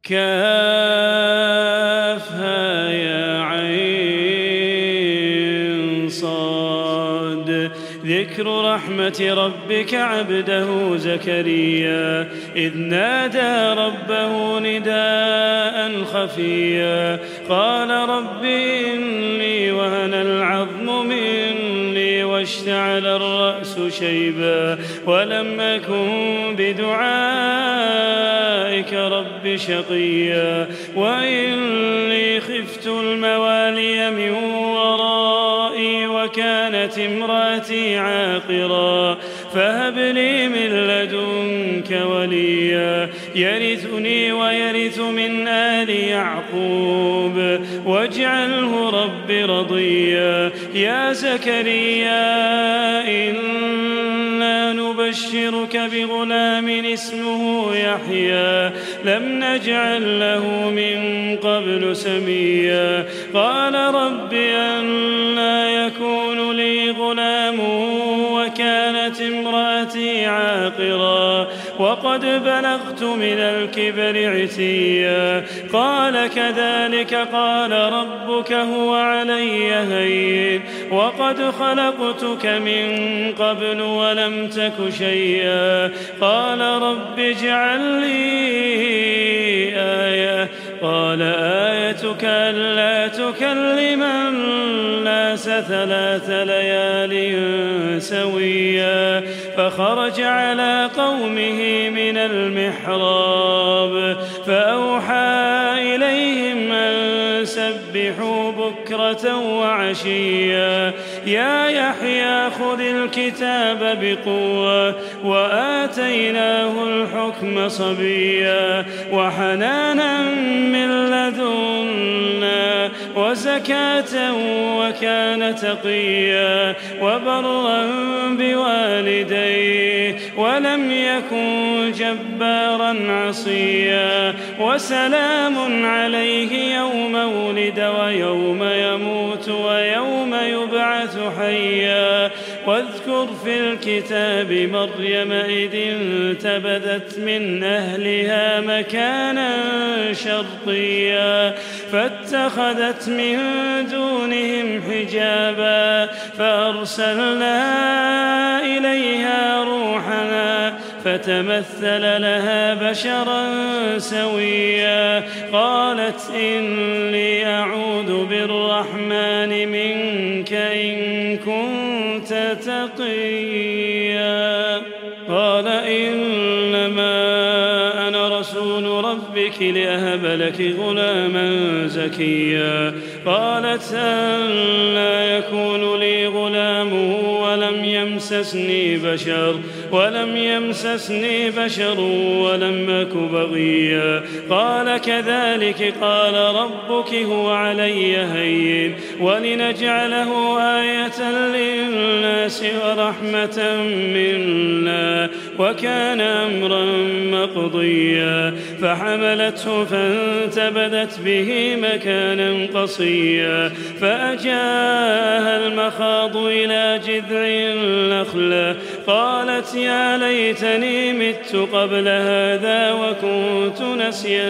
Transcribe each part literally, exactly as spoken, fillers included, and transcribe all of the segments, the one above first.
كافها يا عين صاد. ذكر رحمة ربك عبده زكريا إذ نادى ربه نداء خفيا قال رب إني وهن العظم مني واشتعل الرأس شيبا ولم أكن بدعائك رب شقيا وإني خفت الموالي من ورائي وكانت امرأتي عاقرا فهب لي من لدنك وليا يرثني ويرث من آل يعقوب واجعله رب رضيا. يا زكريا إنا نبشرك بغلام اسمه يحيى لم نجعل له من قبل سميا قال رب أنى يكون لي غلام وكانت امرأتي عاقرا وقد بلغت من الكبر عتيا قال كذلك قال ربك هو علي هين وقد خلقتك من قبل ولم تك شيئا قال رب اجعل لي آية قال آيتك ألا تكلم الناس ثلاث ليال سويا فخرج على قومه من المحراب فأوحى إليهم أن سبحوا بكرة وعشيا يا يحيى خذ الكتاب بقوة وآتيناه الحكم صبيا وحنانا من لدنا وزكاة وكان تقيا وبرا بوالديه ولم يكن جبارا عصيا وسلام عليه يوم ولد ويوم يموت ويوم يبعث حيا واذكر في الكتاب مريم إذ انتبذت من أهلها مكانا شرقيا فاتخذت من دونهم حجابا فأرسلنا إليها روحنا فتمثل لها بشرا سويا قالت إني أعوذ بالرحمن منك إن كنت تقيا قال إنما أنا رسول ربك لأهب لك غلاما زكيا قالت أنى يكون لي غلام ولم يمسسني بشر ولم يمسسني بشر ولم أك بغيا قال كذلك قال ربك هو علي هين ولنجعله آية للناس ورحمة منا وكان أمرا مقضيا فحملته فانتبذت به مكانا قصيا فأجاها المخاض إلى جذع النخلة قالت يا ليتني مت قبل هذا وكنت نسيا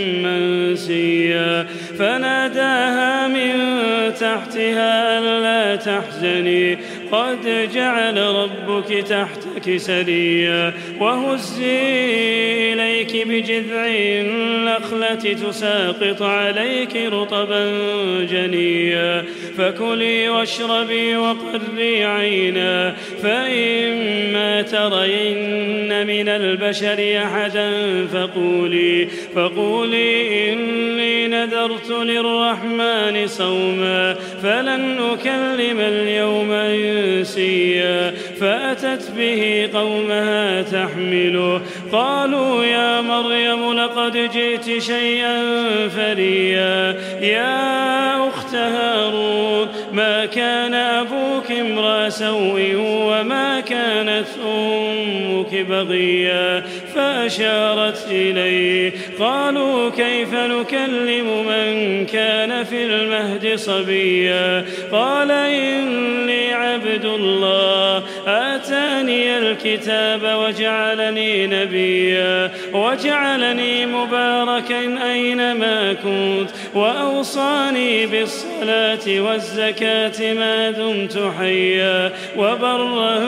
منسيا فناداها من تحتها ألا تحزني قد جعل ربك تحتك سريا وهزي إليك بجذع النخلة تساقط عليك رطبا جنيا فكلي واشربي وقري عينا فإما ترين من البشر أحدا فقولي فقولي إني نذرت للرحمن صوما فلن أكلم اليوم إنسيا فأتت به قومها تحمله قالوا يا مريم لقد جئت شيئا فريا يا أخت هارون ما كان أبوك امرأ سوء وما كانت أمك بغيا فأشارت إليه. قالوا كيف نكلم من كان في المهد صبيا قال إني عبد الله آتاني الكتاب وجعلني نبيا وجعلني مباركا أينما كنت وأوصاني بالصلاة والزكاة ما دمت حيا وبرا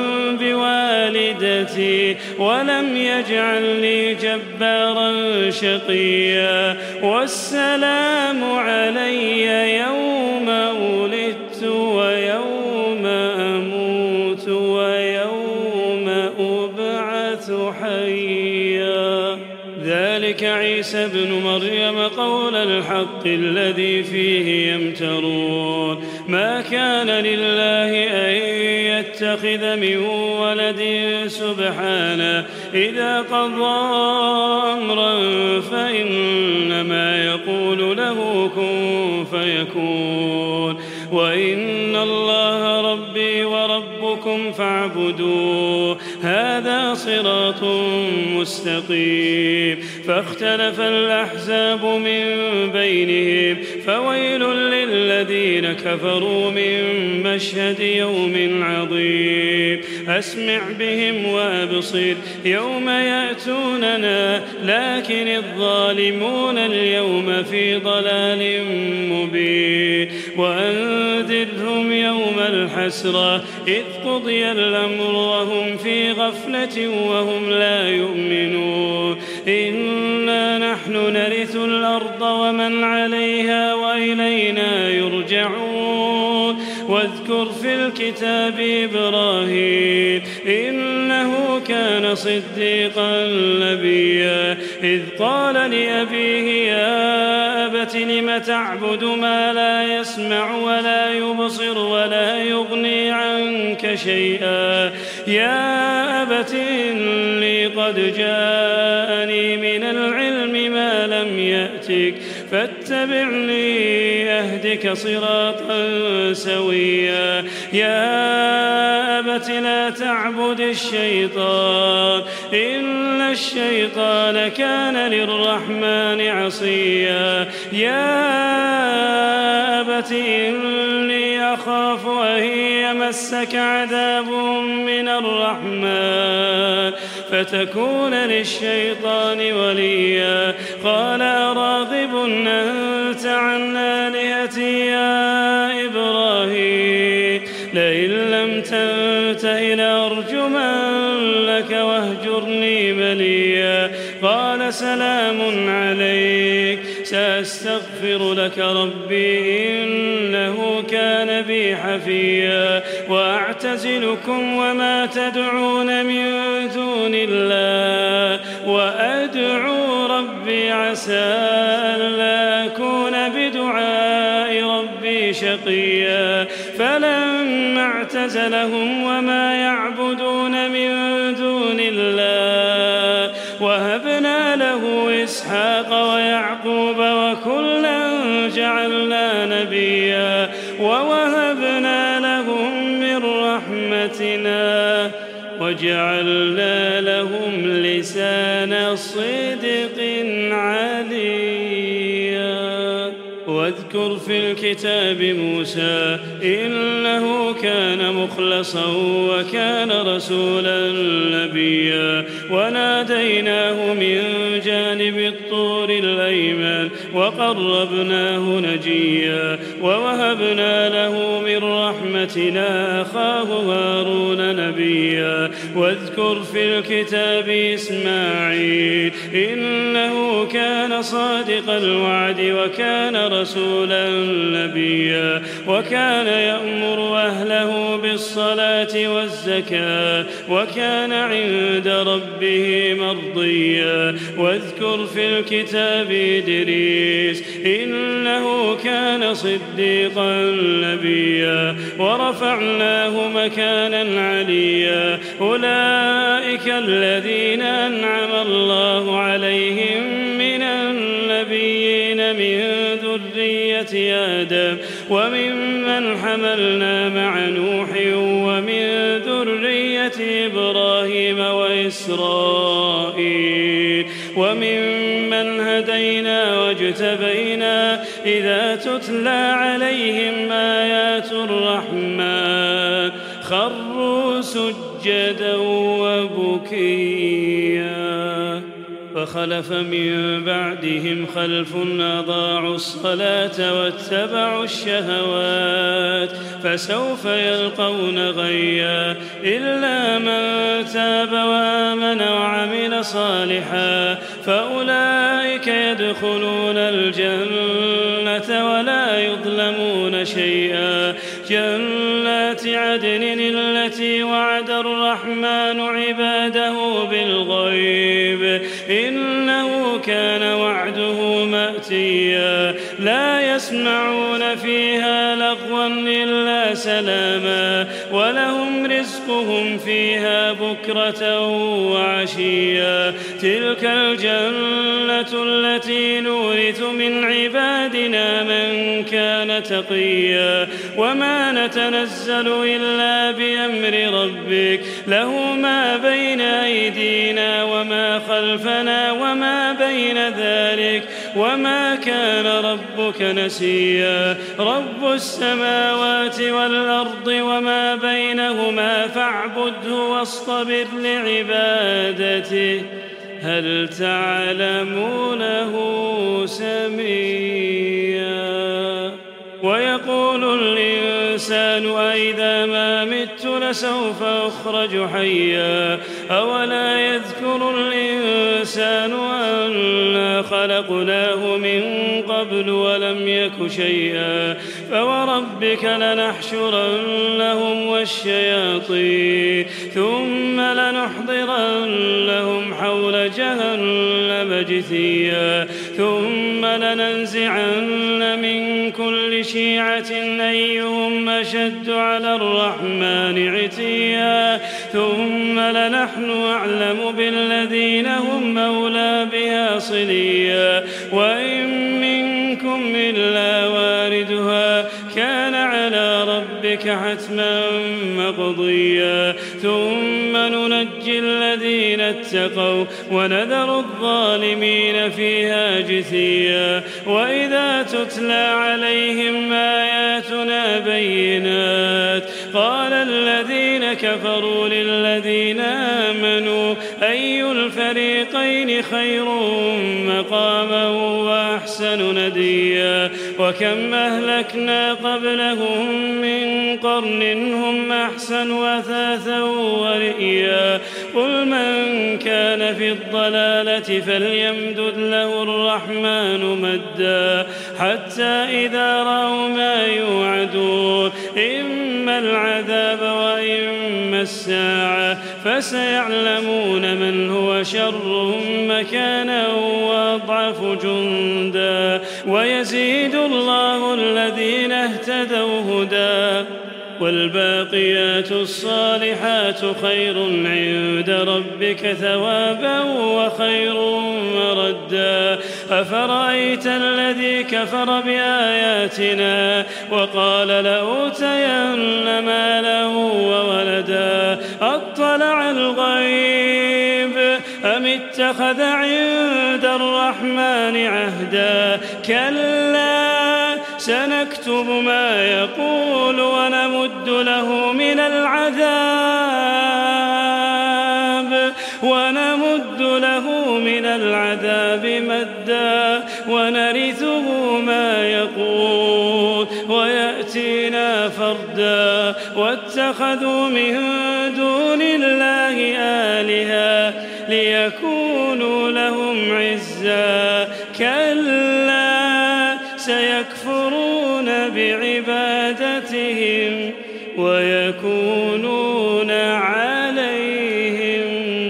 بوالدتي ولم يجعلني جبارا شقيا والسلام علي يوم ولدت ويوم أموت ويوم أبعث حيا. ذلك عيسى ابن مريم قول الحق الذي فيه يمترون. ما كان لله أن يتخذ من ولد سبحانه إذا قضى أمرا فإنما يقول له كن فيكون. وإن الله ربي وربكم فاعبدوه هذا صراط مستقيم. فاختلف الأحزاب من بينهم فويل للذين كفروا من مشهد يوم عظيم. أسمع بهم وأبصر يوم يأتوننا لكن الظالمون اليوم في ضلال مبين. وأنذرهم يوم الحسرة إذ قضي الأمر وهم في غفلة وهم لا يؤمنون. إنا نحن نرث الأرض ومن عليها وإلينا يرجعون. واذكر في الكتاب إبراهيم إنه كان صديقا نبيا إذ قال لأبيه يا أبت لم تعبد ما لا يسمع ولا يبصر ولا يغني عنك شيئا يا أبت إني قد جاءني من العلم ما لم يأتك فاتبعني أهدك صراطا سويا. يا أبت لا تعبد الشيطان إن الشيطان كان للرحمن عصيا. يا أبت إني أخاف أن يمسك عذاب من الرحمن فتكون للشيطان وليا. قال أراغب أنت عن آلهتي يا إبراهيم لئن لم تنته لأرجمنك واهجرني مليا. قال سلام عليك سأستغفر لك ربي إنه كان بي حفيا. وأعتزلكم وما تدعون من دون الله وأدعو ربي عسى ألا أكون بدعاء ربي شقيا. فلما اعتزلهم وما يعبدون من دون الله وهبنا له إسحاق ويعقوب وكلا جعلنا نبيا ووهبنا لهم من رحمتنا وجعلنا لهم لسان صدق عليا. واذكر في الكتاب موسى إنه كان مخلصا وكان رسولا نبيا. وناديناه من جانب الطور الأيمن وقربناه نجيا. ووهبنا له من رحمتنا أخاه هارون نبيا. واذكر في الكتاب إسماعيل إنه كان صادق الوعد وكان رسولا نبيا. وكان يأمر أهله بالصلاة والزكاة وكان عند ربه مرضيا. واذكر في الكتاب إدريس إنه كان صديقا نبيا ورفعناه مكانا عليا. أولئك الذين أنعم الله عليهم من النبيين من ذرية آدم وممن حملنا مع نوح ومن ذرية ذرية إبراهيم وإسرائيل وممن هدينا واجتبينا إذا تتلى عليهم آيات الرحمن خروا سجدا وبكيا فخلف من بعدهم خلف أضاعوا الصلاة واتبعوا الشهوات فسوف يلقون غيا إلا من تاب وآمن وعمل صالحا فأولئك يدخلون الجنة ولا يظلمون شيئا جنات عدن التي وعد الرحمن عباده بالغيب إنه كان وعده مأتيا لا يسمعون فيها لغوا إلا سلاما ولهم رزقهم فيها بكرة وعشيا تلك الجنة التي نورث من عبادنا من كان تقيا وما نتنزل إلا بأمر ربك له ما بين أيدينا وما خلفنا وما بين ذلك وما كان ربك نسيا رب السماوات والأرض وما بينهما فاعبده واصطبر لعبادته هل تعلم له سميا ويقول الإنسان أإذا ما مت لسوف أخرج حيا أولا يذكر الإنسان أنا خلقناه من قبل ولم يك شيئا فوربك لنحشرنهم والشياطين ثم لنحضرنهم حول جهنم جثيا ثم لننزعن من كل شيعة أيهم أشد على الرحمن عتيا ثم لنحن أعلم بالذين هم أولى بها صليا وإن منكم إلا واردها كان على ربك حتما مقضيا ثم ننجي الذين اتقوا ونذر الظالمين فيها جثيا وإذا تتلى عليهم آياتنا بينات قال الذين كفروا للذين آمنوا أي الفريقين خير مقاما وأحسن نديا وكم أهلكنا قبلهم من قرن هم أحسن أثاثا ورئيا قل من كان في الضلالة فليمدد له الرحمن مدا حتى إذا رأوا ما يوعدون إما العذاب وإما الساعة فسيعلمون من هو شر مكانا وأضعف جندا ويزيد الله الذين اهتدوا هدى والباقيات الصالحات خير عند ربك ثوابا وخير مردا أفرأيت الذي كفر بآياتنا وقال لأوتين مالا وولدا أطلع الغيب أم اتخذ عند الرحمن عهدا كلا سنكتب ما يقول ونمد له من العذاب ونمد له من العذاب مدا ونرثه ما يقول ويأتينا فردا واتخذوا من دون الله آلهة ليكونوا لهم عزا كلا سيكفرون بعبادتهم ويكونون عليهم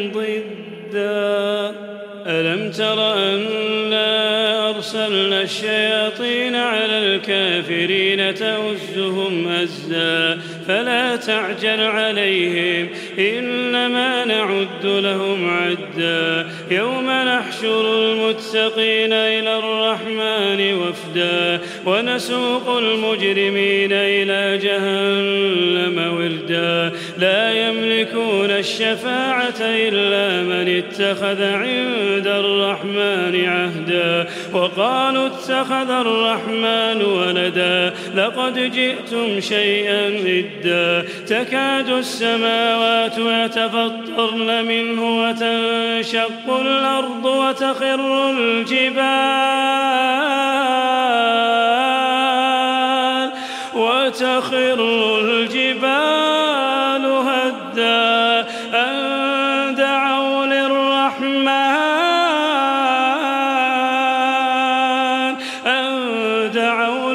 ضدا ألم تر أنا أرسلنا الشياطين على الكافرين تؤزهم أزا فلا تعجل عليهم إنما نعد لهم عدا يوم نحشر المتقين المتقين إلى الرحمن وفدا ونسوق المجرمين إلى جهنم وردا لا يملكون الشفاعة إلا من اتخذ عند الرحمن عهدا وقالوا اتخذ الرحمن ولدا لقد جئتم شيئا إدا تكاد السماوات يتفطرن منه وتنشق الأرض وتخر الجبال وتخر الجبال هدا أن دعوا للرحمن أن دعوا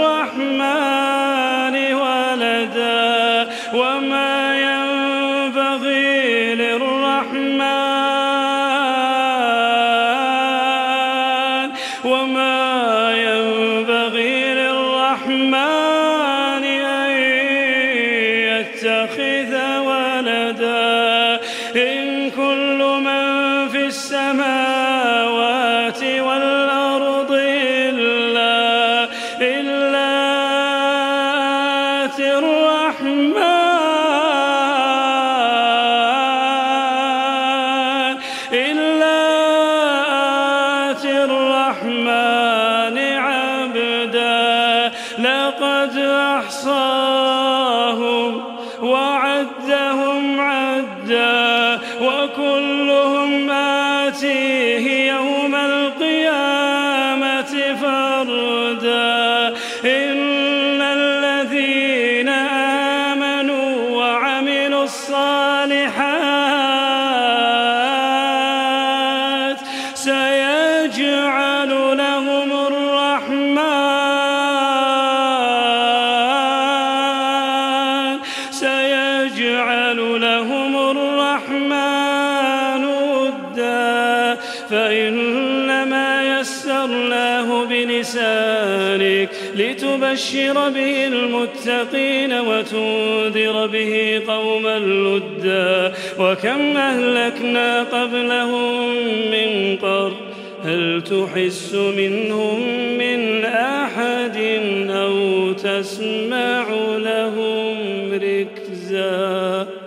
للرحمن ولدا وما ينبغي للرحمن وما ينبغي للرحمن أن يتخذ ولدا إن كل من في السماوات والأرض إلا إلا آتي الرحمن إلا آتي الرحمن عبدا لقد أحصاهم وعدهم عدا وكلهم آتيه يوم القيامة فردا إن الذين آمنوا وعملوا الصالحات سيجعل لهم الرحمن سيجعل لهم الرحمن ودا فإنما يسرناه بلسانك لتبشر به المتقين وتنذر به قوما لدا وكم أهلكنا قبلهم من قرن هل تحس منهم من أحد أو تسمع لهم ركزا.